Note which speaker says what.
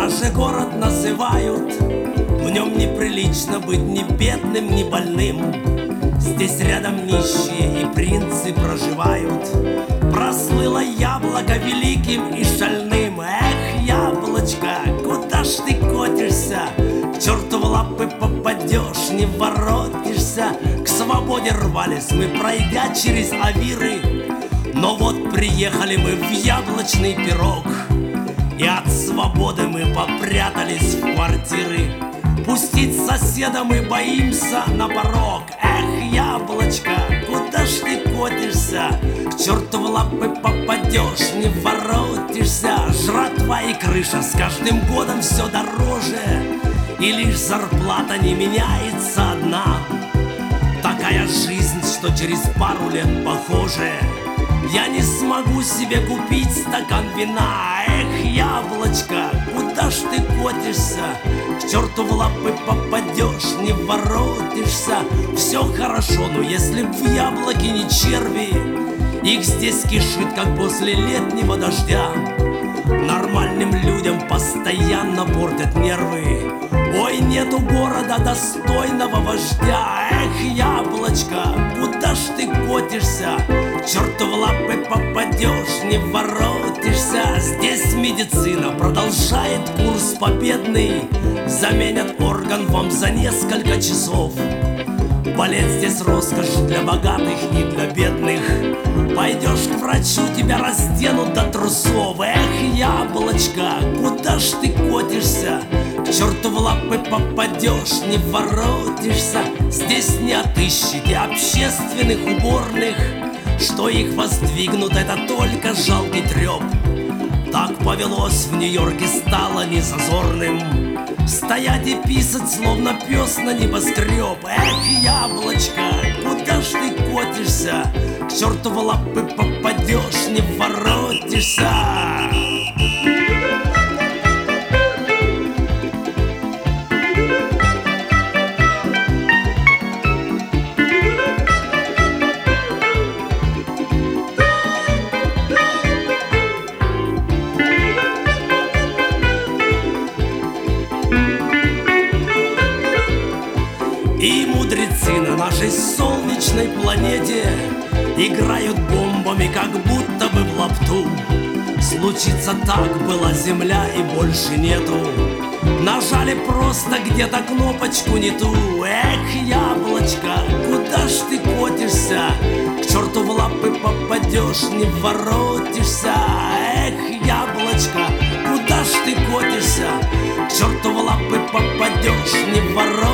Speaker 1: Наши город называют, в нем неприлично быть ни бедным, ни больным. Здесь рядом нищие и принцы проживают. Прослыло яблоко великим и шальным. Эх, яблочко, куда ж ты котишься? К черту в лапы попадешь, не воротишься. К свободе рвались мы, пройдя через авиры. Но вот приехали мы в яблочный пирог, и от свободы мы попрятались в квартиры. Пустить соседа мы боимся на порог. Эх, яблочко, куда ж ты котишься? К черту в лапы попадешь, не воротишься. Жратва и крыша с каждым годом все дороже, и лишь зарплата не меняется одна. Такая жизнь, что через пару лет похожая. Я не смогу себе купить стакан вина. Эх, яблочко, куда ж ты котишься? К черту в лапы попадешь, не воротишься. Все хорошо, но если в яблоке не черви, их здесь кишит, как после летнего дождя. Нормальным людям постоянно портят нервы. Ой, нету города достойного вождя. Эх, яблочко, куда ж ты котишься? К черту в лапы попадешь, не воротишься. Здесь медицина продолжает курс победный. Заменят орган вам за несколько часов. Болеть здесь роскошь для богатых и для бедных. Пойдешь к врачу, тебя разденут до трусов. Эх, яблочко, куда ж ты котишься? К черту в лапы попадешь, не воротишься. Здесь не отыщите общественных уборных. Что их воздвигнут, это только жалкий треп. Так повелось в Нью-Йорке, стало незазорным стоять и писать, словно пес на небоскреб. Эх, яблочко, куда ж ты котишься? К черту в лапы попадешь, не воротишься. И мудрецы на нашей солнечной планете играют бомбами, как будто бы в лапту. Случится так, была земля и больше нету. Нажали просто где-то кнопочку не ту. Эх, яблочко, куда ж ты котишься? К черту в лапы попадешь, не воротишься. Эх, яблочко, куда ж ты котишься? К черту в лапы попадешь, не воротишься.